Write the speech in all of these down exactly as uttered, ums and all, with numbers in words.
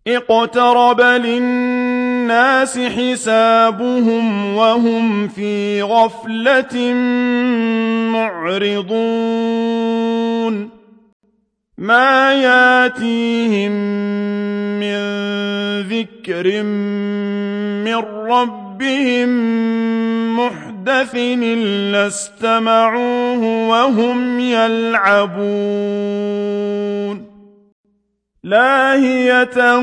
اقترب للناس حسابهم وهم في غفلة معرضون ما ياتيهم من ذكر من ربهم محدث إلا استمعوه وهم يلعبون لاهية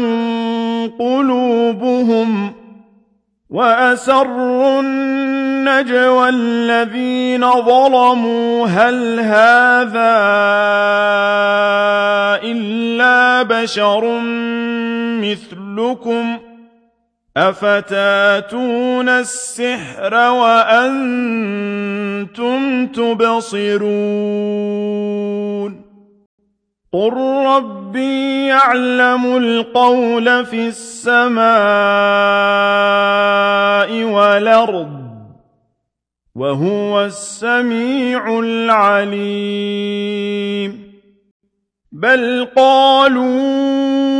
قلوبهم وأسروا النجوى الذين ظلموا هل هذا إلا بشر مثلكم أفتاتون السحر وأنتم تبصرون قل ربي يعلم القول في السماء والأرض وهو السميع العليم بل قالوا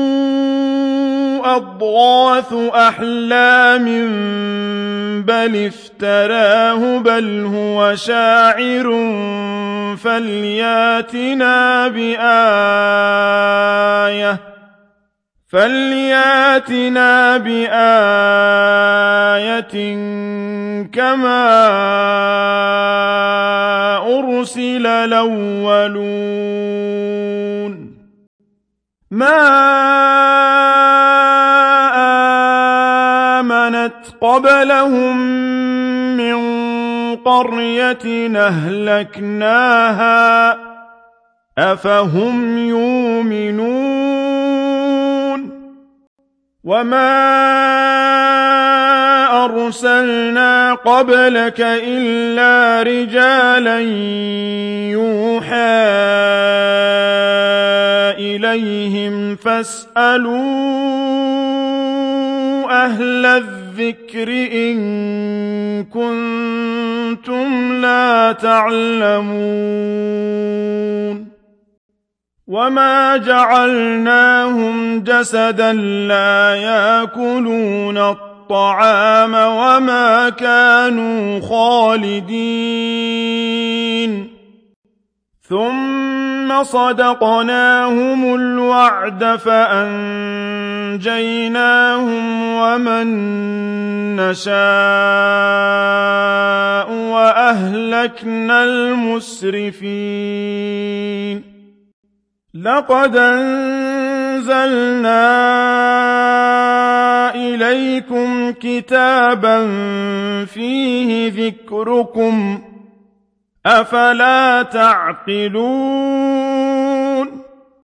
أضغاث أحلام بل افتراه بل هو شاعر فلياتنا بآية فلياتنا بآية كما أرسل الأولون ما آمنت قبلهم من قرية أهلكناها أفهم يؤمنون وما أرسلنا قبلك إلا رجالا يوحى إليهم فاسألوا أهل الذكر إن كنتم لا تعلمون وما جعلناهم جسدا لا يأكلون الطعام وما كانوا خالدين ثم صدقناهم الوعد فأنجيناهم ومن نشاء وأهلكنا المسرفين لقد أنزلنا إليكم كتابا فيه ذكركم أفلا تعقلون